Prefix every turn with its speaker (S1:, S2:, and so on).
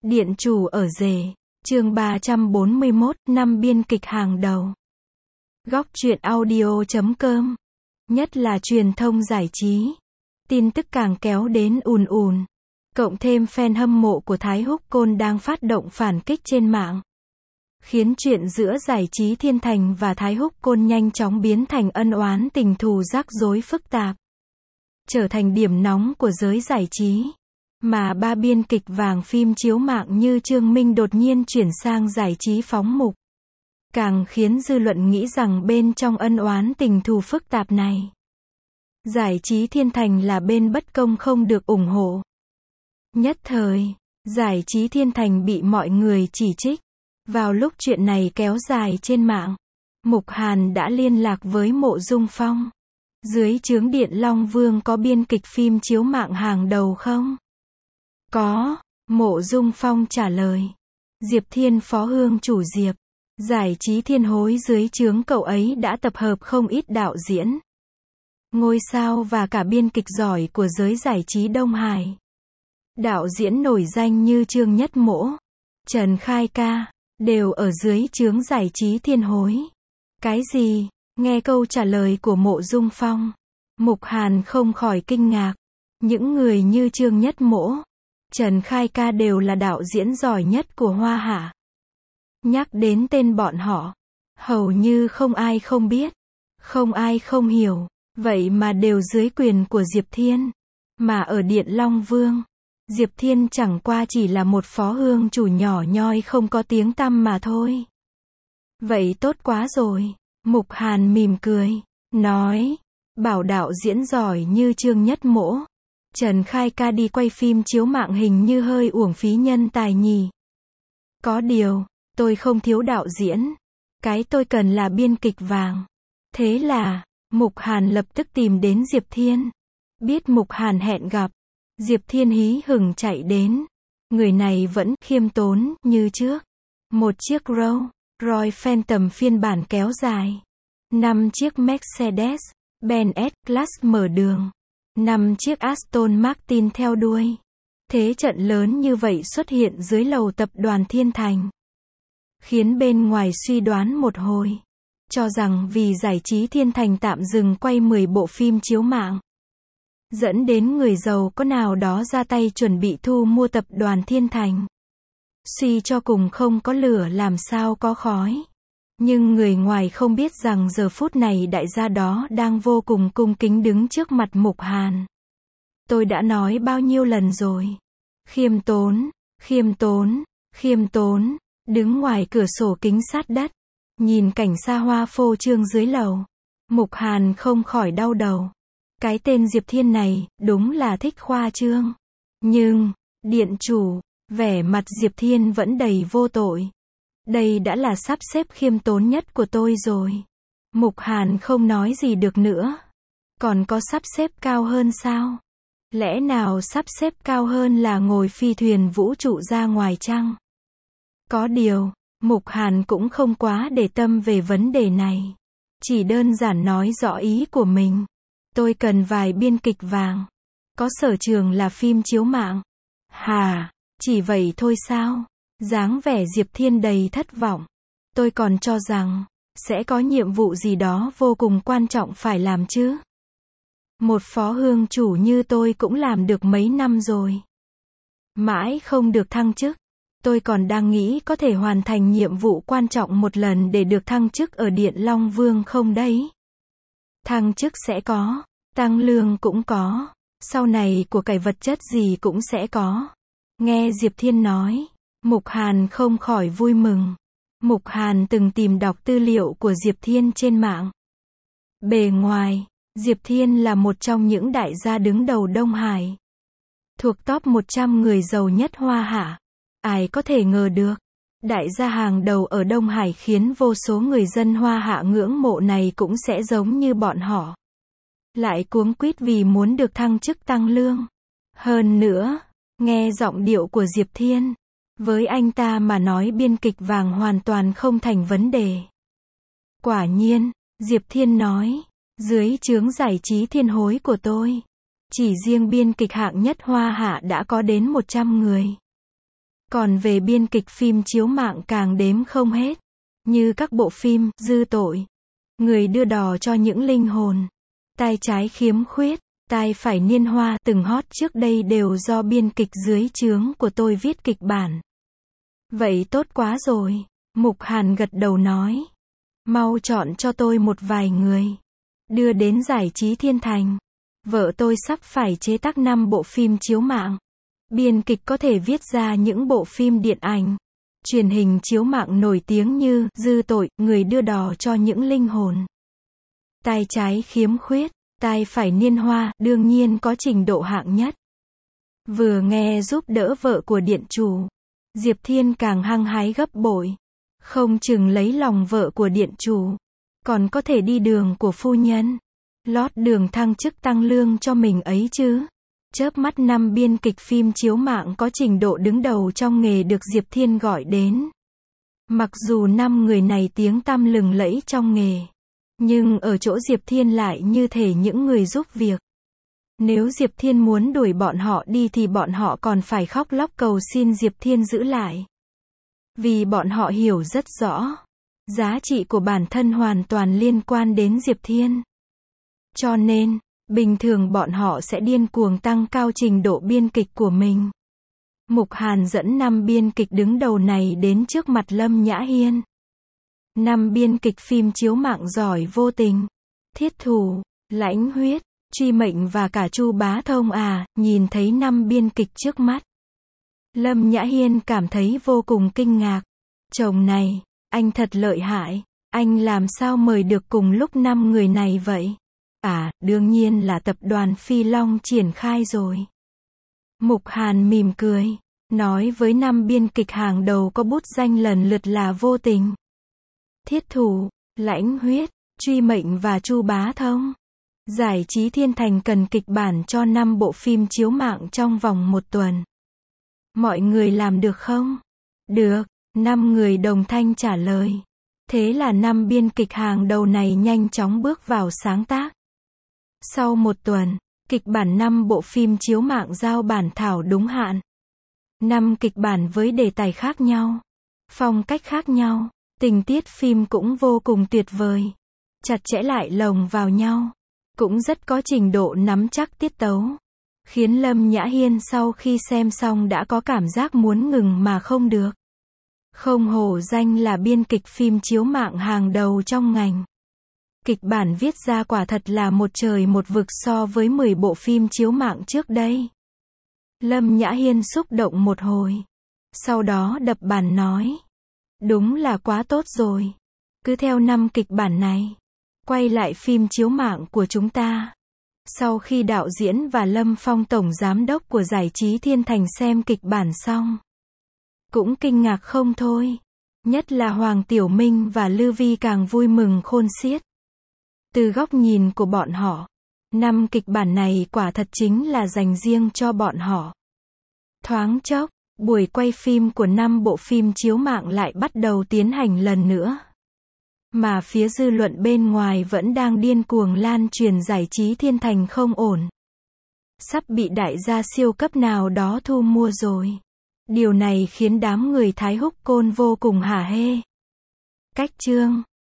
S1: Điện chủ ở rể, chương 341, năm biên kịch hàng đầu. Góc truyện audio.com. Nhất là truyền thông giải trí. Tin tức càng kéo đến ùn ùn. Cộng thêm fan hâm mộ của Thái Húc Côn đang phát động phản kích trên mạng. Khiến chuyện giữa giải trí Thiên Thành và Thái Húc Côn nhanh chóng biến thành ân oán tình thù rắc rối phức tạp. Trở thành điểm nóng của giới giải trí. Mà ba biên kịch vàng phim chiếu mạng như Trương Minh đột nhiên chuyển sang giải trí phóng mục. Càng khiến dư luận nghĩ rằng bên trong ân oán tình thù phức tạp này, giải trí Thiên Thành là bên bất công không được ủng hộ. Nhất thời, giải trí Thiên Thành bị mọi người chỉ trích. Vào lúc chuyện này kéo dài trên mạng, Mục Hàn đã liên lạc với Mộ Dung Phong. Dưới trướng Điện Long Vương có biên kịch phim chiếu mạng hàng đầu không? Có, Mộ Dung Phong trả lời. Diệp Thiên phó hương chủ Diệp. Giải trí Thiên Hối dưới trướng cậu ấy đã tập hợp không ít đạo diễn, ngôi sao và cả biên kịch giỏi của giới giải trí Đông Hải. Đạo diễn nổi danh như Trương Nhất Mỗ, Trần Khai Ca, đều ở dưới trướng giải trí Thiên Hối. Cái gì? Nghe câu trả lời của Mộ Dung Phong, Mục Hàn không khỏi kinh ngạc. Những người như Trương Nhất Mỗ, Trần Khai Ca đều là đạo diễn giỏi nhất của Hoa Hạ. Nhắc đến tên bọn họ, hầu như không ai không biết, không ai không hiểu, vậy mà đều dưới quyền của Diệp Thiên. Mà ở Điện Long Vương, Diệp Thiên chẳng qua chỉ là một phó hương chủ nhỏ nhoi không có tiếng tăm mà thôi. Vậy tốt quá rồi, Mục Hàn mỉm cười, nói, bảo đạo diễn giỏi như Trương Nhất Mỗ, Trần Khai Ca đi quay phim chiếu mạng hình như hơi uổng phí nhân tài nhỉ. Có điều, tôi không thiếu đạo diễn. Cái tôi cần là biên kịch vàng. Thế là, Mục Hàn lập tức tìm đến Diệp Thiên. Biết Mục Hàn hẹn gặp, Diệp Thiên hí hửng chạy đến. Người này vẫn khiêm tốn như trước. Một chiếc Rolls Royce Phantom phiên bản kéo dài. 5 chiếc Mercedes Benz S-Class mở đường. 5 chiếc Aston Martin theo đuôi. Thế trận lớn như vậy xuất hiện dưới lầu tập đoàn Thiên Thành. Khiến bên ngoài suy đoán một hồi. Cho rằng vì giải trí Thiên Thành tạm dừng quay 10 bộ phim chiếu mạng. Dẫn đến người giàu có nào đó ra tay chuẩn bị thu mua tập đoàn Thiên Thành. Suy cho cùng không có lửa làm sao có khói. Nhưng người ngoài không biết rằng giờ phút này đại gia đó đang vô cùng cung kính đứng trước mặt Mục Hàn. Tôi đã nói bao nhiêu lần rồi. Khiêm tốn, khiêm tốn, khiêm tốn. Đứng ngoài cửa sổ kính sát đất, nhìn cảnh xa hoa phô trương dưới lầu. Mục Hàn không khỏi đau đầu. Cái tên Diệp Thiên này, đúng là thích khoa trương. Nhưng, điện chủ, vẻ mặt Diệp Thiên vẫn đầy vô tội. Đây đã là sắp xếp khiêm tốn nhất của tôi rồi. Mục Hàn không nói gì được nữa. Còn có sắp xếp cao hơn sao? Lẽ nào sắp xếp cao hơn là ngồi phi thuyền vũ trụ ra ngoài chăng? Có điều, Mục Hàn cũng không quá để tâm về vấn đề này. Chỉ đơn giản nói rõ ý của mình. Tôi cần vài biên kịch vàng. Có sở trường là phim chiếu mạng. Hà, chỉ vậy thôi sao? Dáng vẻ Diệp Thiên đầy thất vọng. Tôi còn cho rằng, sẽ có nhiệm vụ gì đó vô cùng quan trọng phải làm chứ. Một phó hương chủ như tôi cũng làm được mấy năm rồi. Mãi không được thăng chức. Tôi còn đang nghĩ có thể hoàn thành nhiệm vụ quan trọng một lần để được thăng chức ở Điện Long Vương không đấy. Thăng chức sẽ có, tăng lương cũng có, sau này của cải vật chất gì cũng sẽ có. Nghe Diệp Thiên nói, Mục Hàn không khỏi vui mừng. Mục Hàn từng tìm đọc tư liệu của Diệp Thiên trên mạng. Bề ngoài, Diệp Thiên là một trong những đại gia đứng đầu Đông Hải. Thuộc top 100 người giàu nhất Hoa Hạ. Ai có thể ngờ được, đại gia hàng đầu ở Đông Hải khiến vô số người dân Hoa Hạ ngưỡng mộ này cũng sẽ giống như bọn họ. Lại cuống quýt vì muốn được thăng chức tăng lương. Hơn nữa, nghe giọng điệu của Diệp Thiên, với anh ta mà nói biên kịch vàng hoàn toàn không thành vấn đề. Quả nhiên, Diệp Thiên nói, dưới trướng giải trí Thiên Hối của tôi, chỉ riêng biên kịch hạng nhất Hoa Hạ đã có đến 100 người. Còn về biên kịch phim chiếu mạng càng đếm không hết. Như các bộ phim Dư Tội, Người đưa đò cho những linh hồn, Tai trái khiếm khuyết, Tai phải niên hoa từng hot trước đây đều do biên kịch dưới trướng của tôi viết kịch bản. Vậy tốt quá rồi. Mục Hàn gật đầu nói. Mau chọn cho tôi một vài người. Đưa đến Giải trí Thiên Thành. Vợ tôi sắp phải chế tác 5 bộ phim chiếu mạng. Biên kịch có thể viết ra những bộ phim điện ảnh, truyền hình chiếu mạng nổi tiếng như Dư Tội, Người đưa đò cho những linh hồn, Tai trái khiếm khuyết, Tai phải niên hoa, đương nhiên có trình độ hạng nhất. Vừa nghe giúp đỡ vợ của điện chủ, Diệp Thiên càng hăng hái gấp bội. Không chừng lấy lòng vợ của điện chủ, còn có thể đi đường của phu nhân, lót đường thăng chức tăng lương cho mình ấy chứ. Chớp mắt 5 biên kịch phim chiếu mạng có trình độ đứng đầu trong nghề được Diệp Thiên gọi đến. Mặc dù 5 người này tiếng tăm lừng lẫy trong nghề, nhưng ở chỗ Diệp Thiên lại như thể những người giúp việc. Nếu Diệp Thiên muốn đuổi bọn họ đi thì bọn họ còn phải khóc lóc cầu xin Diệp Thiên giữ lại. Vì bọn họ hiểu rất rõ, giá trị của bản thân hoàn toàn liên quan đến Diệp Thiên. Cho nên, bình thường bọn họ sẽ điên cuồng tăng cao trình độ biên kịch của mình. Mục Hàn dẫn 5 biên kịch đứng đầu này đến trước mặt Lâm Nhã Hiên. 5 biên kịch phim chiếu mạng giỏi vô tình, Thiết Thủ, Lãnh Huyết, Truy Mệnh và cả Chu Bá Thông nhìn thấy 5 biên kịch trước mắt. Lâm Nhã Hiên cảm thấy vô cùng kinh ngạc. Chồng này, anh thật lợi hại, anh làm sao mời được cùng lúc 5 người này vậy? Đương nhiên là tập đoàn Phi Long triển khai rồi. Mục Hàn mỉm cười, nói với 5 biên kịch hàng đầu có bút danh lần lượt là Vô Tình, Thiết Thủ, Lãnh Huyết, Truy Mệnh và Chu Bá Thông. Giải trí Thiên Thành cần kịch bản cho 5 bộ phim chiếu mạng trong vòng 1 tuần. Mọi người làm được không? Được, 5 người đồng thanh trả lời. Thế là 5 biên kịch hàng đầu này nhanh chóng bước vào sáng tác. Sau 1 tuần, kịch bản 5 bộ phim chiếu mạng giao bản thảo đúng hạn. 5 kịch bản với đề tài khác nhau, phong cách khác nhau, tình tiết phim cũng vô cùng tuyệt vời, chặt chẽ lại lồng vào nhau, cũng rất có trình độ nắm chắc tiết tấu, khiến Lâm Nhã Hiên sau khi xem xong đã có cảm giác muốn ngừng mà không được. Không hổ danh là biên kịch phim chiếu mạng hàng đầu trong ngành. Kịch bản viết ra quả thật là một trời một vực so với 10 bộ phim chiếu mạng trước đây. Lâm Nhã Hiên xúc động một hồi, sau đó đập bàn nói. Đúng là quá tốt rồi. Cứ theo 5 kịch bản này, quay lại phim chiếu mạng của chúng ta. Sau khi đạo diễn và Lâm Phong tổng giám đốc của Giải trí Thiên Thành xem kịch bản xong, cũng kinh ngạc không thôi. Nhất là Hoàng Tiểu Minh và Lư Vi càng vui mừng khôn xiết. Từ góc nhìn của bọn họ, 5 kịch bản này quả thật chính là dành riêng cho bọn họ. Thoáng chốc, buổi quay phim của 5 bộ phim chiếu mạng lại bắt đầu tiến hành lần nữa. Mà phía dư luận bên ngoài vẫn đang điên cuồng lan truyền Giải trí Thiên Thành không ổn. Sắp bị đại gia siêu cấp nào đó thu mua rồi. Điều này khiến đám người Thái Húc Côn vô cùng hả hê. Cách chương